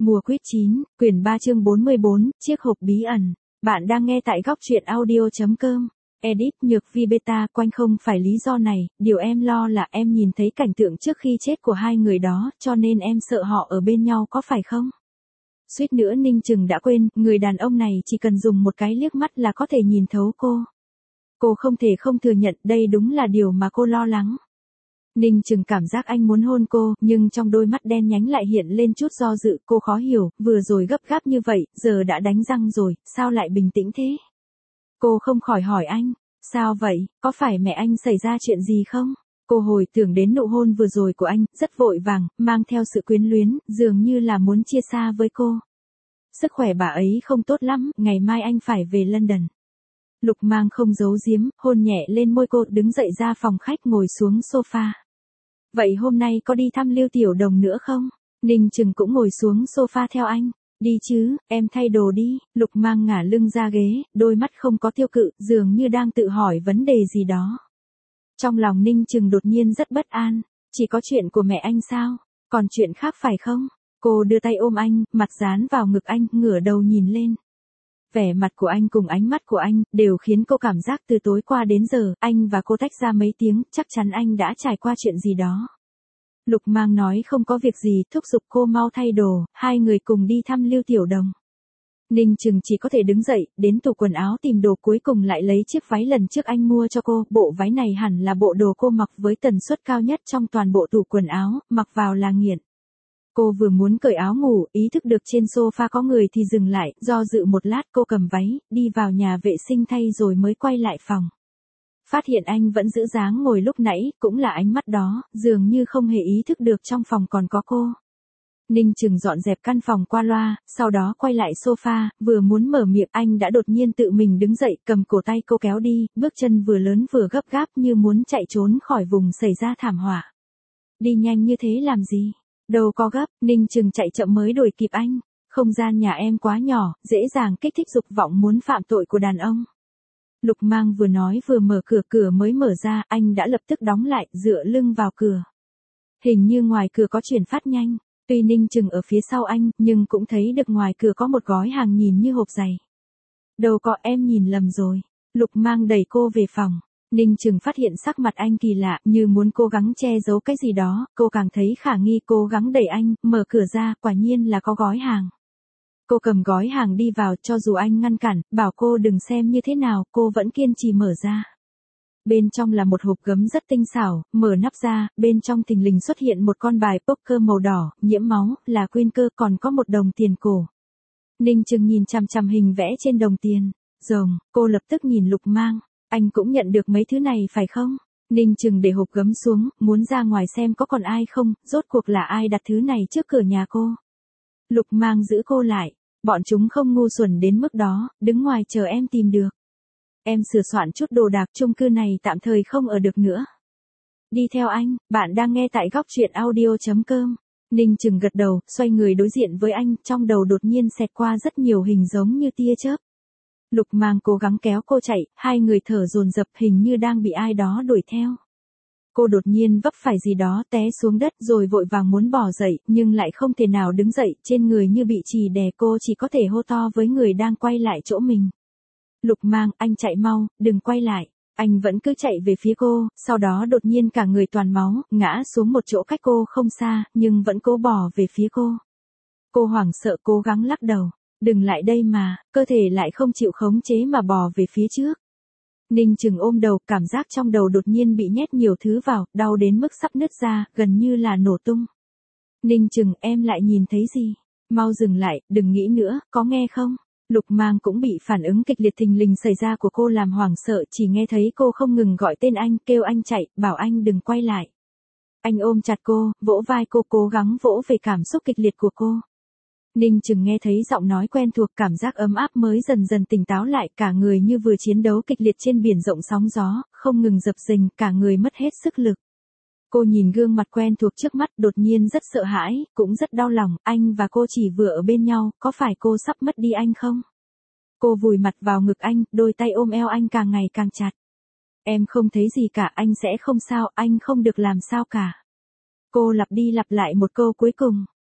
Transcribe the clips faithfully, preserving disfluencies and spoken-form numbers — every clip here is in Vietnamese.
Mùa quýt chín, quyển ba chương bốn mươi bốn, chiếc hộp bí ẩn. Bạn đang nghe tại góc truyện audio chấm com. Edit Nhược Vi Beta. Quanh không phải lý do này, điều em lo là em nhìn thấy cảnh tượng trước khi chết của hai người đó, cho nên em sợ họ ở bên nhau có phải không? Suýt nữa Ninh Trừng đã quên, người đàn ông này chỉ cần dùng một cái liếc mắt là có thể nhìn thấu cô. Cô không thể không thừa nhận đây đúng là điều mà cô lo lắng. Ninh Trừng cảm giác anh muốn hôn cô, nhưng trong đôi mắt đen nhánh lại hiện lên chút do dự. Cô khó hiểu, vừa rồi gấp gáp như vậy, giờ đã đánh răng rồi, sao lại bình tĩnh thế? Cô không khỏi hỏi anh, sao vậy, có phải mẹ anh xảy ra chuyện gì không? Cô hồi tưởng đến nụ hôn vừa rồi của anh, rất vội vàng, mang theo sự quyến luyến, dường như là muốn chia xa với cô. Sức khỏe bà ấy không tốt lắm, ngày mai anh phải về London. Lục Mang không giấu giếm, hôn nhẹ lên môi cô, đứng dậy ra phòng khách ngồi xuống sofa. Vậy hôm nay có đi thăm Lưu Tiểu Đồng nữa không? Ninh Trừng cũng ngồi xuống sofa theo anh. Đi chứ, em thay đồ đi. Lục Mang ngả lưng ra ghế, đôi mắt không có tiêu cự, dường như đang tự hỏi vấn đề gì đó. Trong lòng Ninh Trừng đột nhiên rất bất an. Chỉ có chuyện của mẹ anh sao? Còn chuyện khác phải không? Cô đưa tay ôm anh, mặt dán vào ngực anh, ngửa đầu nhìn lên. Vẻ mặt của anh cùng ánh mắt của anh, đều khiến cô cảm giác từ tối qua đến giờ, anh và cô tách ra mấy tiếng, chắc chắn anh đã trải qua chuyện gì đó. Lục Mang nói không có việc gì, thúc giục cô mau thay đồ, hai người cùng đi thăm Lưu Tiểu Đồng. Ninh Trừng chỉ có thể đứng dậy, đến tủ quần áo tìm đồ, cuối cùng lại lấy chiếc váy lần trước anh mua cho cô. Bộ váy này hẳn là bộ đồ cô mặc với tần suất cao nhất trong toàn bộ tủ quần áo, mặc vào là nghiện. Cô vừa muốn cởi áo ngủ, ý thức được trên sofa có người thì dừng lại, do dự một lát cô cầm váy, đi vào nhà vệ sinh thay rồi mới quay lại phòng. Phát hiện anh vẫn giữ dáng ngồi lúc nãy, cũng là ánh mắt đó, dường như không hề ý thức được trong phòng còn có cô. Ninh Trừng dọn dẹp căn phòng qua loa, sau đó quay lại sofa, vừa muốn mở miệng anh đã đột nhiên tự mình đứng dậy, cầm cổ tay cô kéo đi, bước chân vừa lớn vừa gấp gáp như muốn chạy trốn khỏi vùng xảy ra thảm họa. Đi nhanh như thế làm gì? Đâu có gấp, Ninh Trừng chạy chậm mới đuổi kịp anh. Không gian nhà em quá nhỏ, dễ dàng kích thích dục vọng muốn phạm tội của đàn ông. Lục Mang vừa nói vừa mở cửa, cửa mới mở ra, anh đã lập tức đóng lại, dựa lưng vào cửa. Hình như ngoài cửa có chuyển phát nhanh, tuy Ninh Trừng ở phía sau anh, nhưng cũng thấy được ngoài cửa có một gói hàng nhìn như hộp giày. Đâu có, em nhìn lầm rồi. Lục Mang đẩy cô về phòng. Ninh Trừng phát hiện sắc mặt anh kỳ lạ, như muốn cố gắng che giấu cái gì đó, cô càng thấy khả nghi, cố gắng đẩy anh, mở cửa ra, quả nhiên là có gói hàng. Cô cầm gói hàng đi vào, cho dù anh ngăn cản, bảo cô đừng xem như thế nào, cô vẫn kiên trì mở ra. Bên trong là một hộp gấm rất tinh xảo, mở nắp ra, bên trong thình lình xuất hiện một con bài poker màu đỏ, nhiễm máu, là quyên cơ, còn có một đồng tiền cổ. Ninh Trừng nhìn chằm chằm hình vẽ trên đồng tiền. Rồng, cô lập tức nhìn Lục Mang. Anh cũng nhận được mấy thứ này phải không? Ninh Trừng để hộp gấm xuống, muốn ra ngoài xem có còn ai không, rốt cuộc là ai đặt thứ này trước cửa nhà cô. Lục Mang giữ cô lại, bọn chúng không ngu xuẩn đến mức đó, đứng ngoài chờ em tìm được. Em sửa soạn chút đồ đạc, chung cư này tạm thời không ở được nữa. Đi theo anh, bạn đang nghe tại góc truyện audio chấm com. Ninh Trừng gật đầu, xoay người đối diện với anh, trong đầu đột nhiên xẹt qua rất nhiều hình giống như tia chớp. Lục Mang cố gắng kéo cô chạy, hai người thở dồn dập, hình như đang bị ai đó đuổi theo. Cô đột nhiên vấp phải gì đó, té xuống đất rồi vội vàng muốn bỏ dậy, nhưng lại không thể nào đứng dậy, trên người như bị chì đè, cô chỉ có thể hô to với người đang quay lại chỗ mình. Lục Mang, anh chạy mau, đừng quay lại. Anh vẫn cứ chạy về phía cô, sau đó đột nhiên cả người toàn máu, ngã xuống một chỗ cách cô không xa, nhưng vẫn cố bỏ về phía cô. Cô hoảng sợ cố gắng lắc đầu. Đừng lại đây mà, cơ thể lại không chịu khống chế mà bò về phía trước. Ninh Trừng ôm đầu, cảm giác trong đầu đột nhiên bị nhét nhiều thứ vào, đau đến mức sắp nứt ra, gần như là nổ tung. Ninh Trừng, em lại nhìn thấy gì? Mau dừng lại, đừng nghĩ nữa, có nghe không? Lục Mang cũng bị phản ứng kịch liệt thình lình xảy ra của cô làm hoảng sợ, chỉ nghe thấy cô không ngừng gọi tên anh, kêu anh chạy, bảo anh đừng quay lại. Anh ôm chặt cô, vỗ vai cô, cố gắng vỗ về cảm xúc kịch liệt của cô. Ninh Trừng nghe thấy giọng nói quen thuộc, cảm giác ấm áp mới dần dần tỉnh táo lại, cả người như vừa chiến đấu kịch liệt trên biển rộng sóng gió, không ngừng dập dềnh, cả người mất hết sức lực. Cô nhìn gương mặt quen thuộc trước mắt, đột nhiên rất sợ hãi, cũng rất đau lòng, anh và cô chỉ vừa ở bên nhau, có phải cô sắp mất đi anh không? Cô vùi mặt vào ngực anh, đôi tay ôm eo anh càng ngày càng chặt. Em không thấy gì cả, anh sẽ không sao, anh không được làm sao cả. Cô lặp đi lặp lại một câu cuối cùng.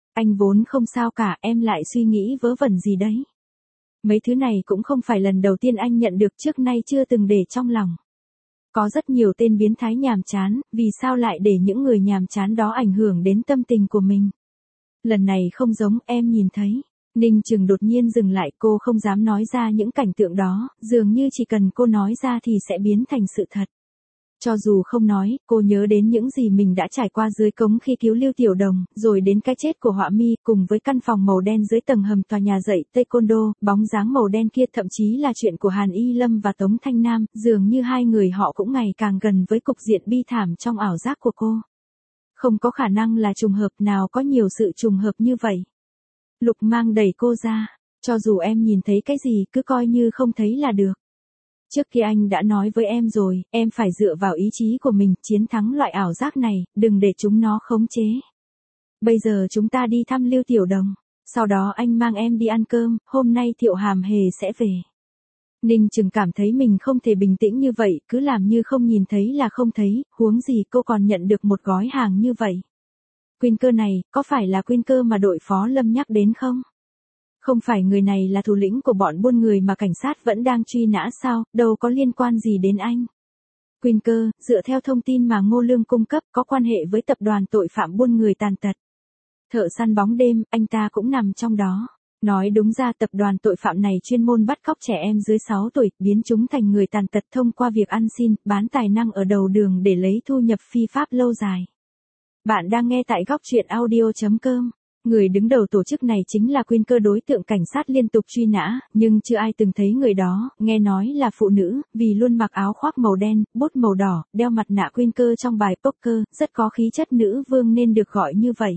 Anh vốn không sao cả, em lại suy nghĩ vớ vẩn gì đấy. Mấy thứ này cũng không phải lần đầu tiên anh nhận được, trước nay chưa từng để trong lòng. Có rất nhiều tên biến thái nhàm chán, vì sao lại để những người nhàm chán đó ảnh hưởng đến tâm tình của mình? Lần này không giống, em nhìn thấy. Ninh Trừng đột nhiên dừng lại, cô không dám nói ra những cảnh tượng đó, dường như chỉ cần cô nói ra thì sẽ biến thành sự thật. Cho dù không nói, cô nhớ đến những gì mình đã trải qua dưới cống khi cứu Lưu Tiểu Đồng, rồi đến cái chết của Họa Mi, cùng với căn phòng màu đen dưới tầng hầm tòa nhà dạy Taekwondo, bóng dáng màu đen kia, thậm chí là chuyện của Hàn Y Lâm và Tống Thanh Nam, dường như hai người họ cũng ngày càng gần với cục diện bi thảm trong ảo giác của cô. Không có khả năng là trùng hợp, nào có nhiều sự trùng hợp như vậy. Lục Mang đẩy cô ra, cho dù em nhìn thấy cái gì cứ coi như không thấy là được. Trước kia anh đã nói với em rồi, em phải dựa vào ý chí của mình, chiến thắng loại ảo giác này, đừng để chúng nó khống chế. Bây giờ chúng ta đi thăm Lưu Tiểu Đồng, sau đó anh mang em đi ăn cơm, hôm nay Thiệu Hàm Hề sẽ về. Ninh Trừng cảm thấy mình không thể bình tĩnh như vậy, cứ làm như không nhìn thấy là không thấy, huống gì cô còn nhận được một gói hàng như vậy. Quyên Cơ này, có phải là Quyên Cơ mà đội phó Lâm nhắc đến không? Không phải người này là thủ lĩnh của bọn buôn người mà cảnh sát vẫn đang truy nã sao, đâu có liên quan gì đến anh. Quyên Cơ, dựa theo thông tin mà Ngô Lương cung cấp, có quan hệ với tập đoàn tội phạm buôn người tàn tật. Thợ săn bóng đêm, anh ta cũng nằm trong đó. Nói đúng ra tập đoàn tội phạm này chuyên môn bắt cóc trẻ em dưới sáu tuổi, biến chúng thành người tàn tật thông qua việc ăn xin, bán tài năng ở đầu đường để lấy thu nhập phi pháp lâu dài. Bạn đang nghe tại góc truyện audio chấm com. Người đứng đầu tổ chức này chính là Quyên Cơ, đối tượng cảnh sát liên tục truy nã, nhưng chưa ai từng thấy người đó, nghe nói là phụ nữ, vì luôn mặc áo khoác màu đen, bút màu đỏ, đeo mặt nạ Quyên Cơ trong bài poker, rất có khí chất nữ vương nên được gọi như vậy.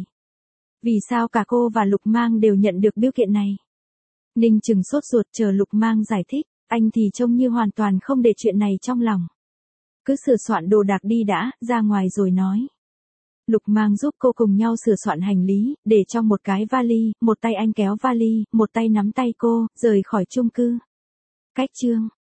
Vì sao cả cô và Lục Mang đều nhận được bưu kiện này? Ninh Trừng sốt ruột chờ Lục Mang giải thích, anh thì trông như hoàn toàn không để chuyện này trong lòng. Cứ sửa soạn đồ đạc đi đã, ra ngoài rồi nói. Lục Mang giúp cô cùng nhau sửa soạn hành lý, để trong một cái vali, một tay anh kéo vali, một tay nắm tay cô, rời khỏi chung cư. Cách chương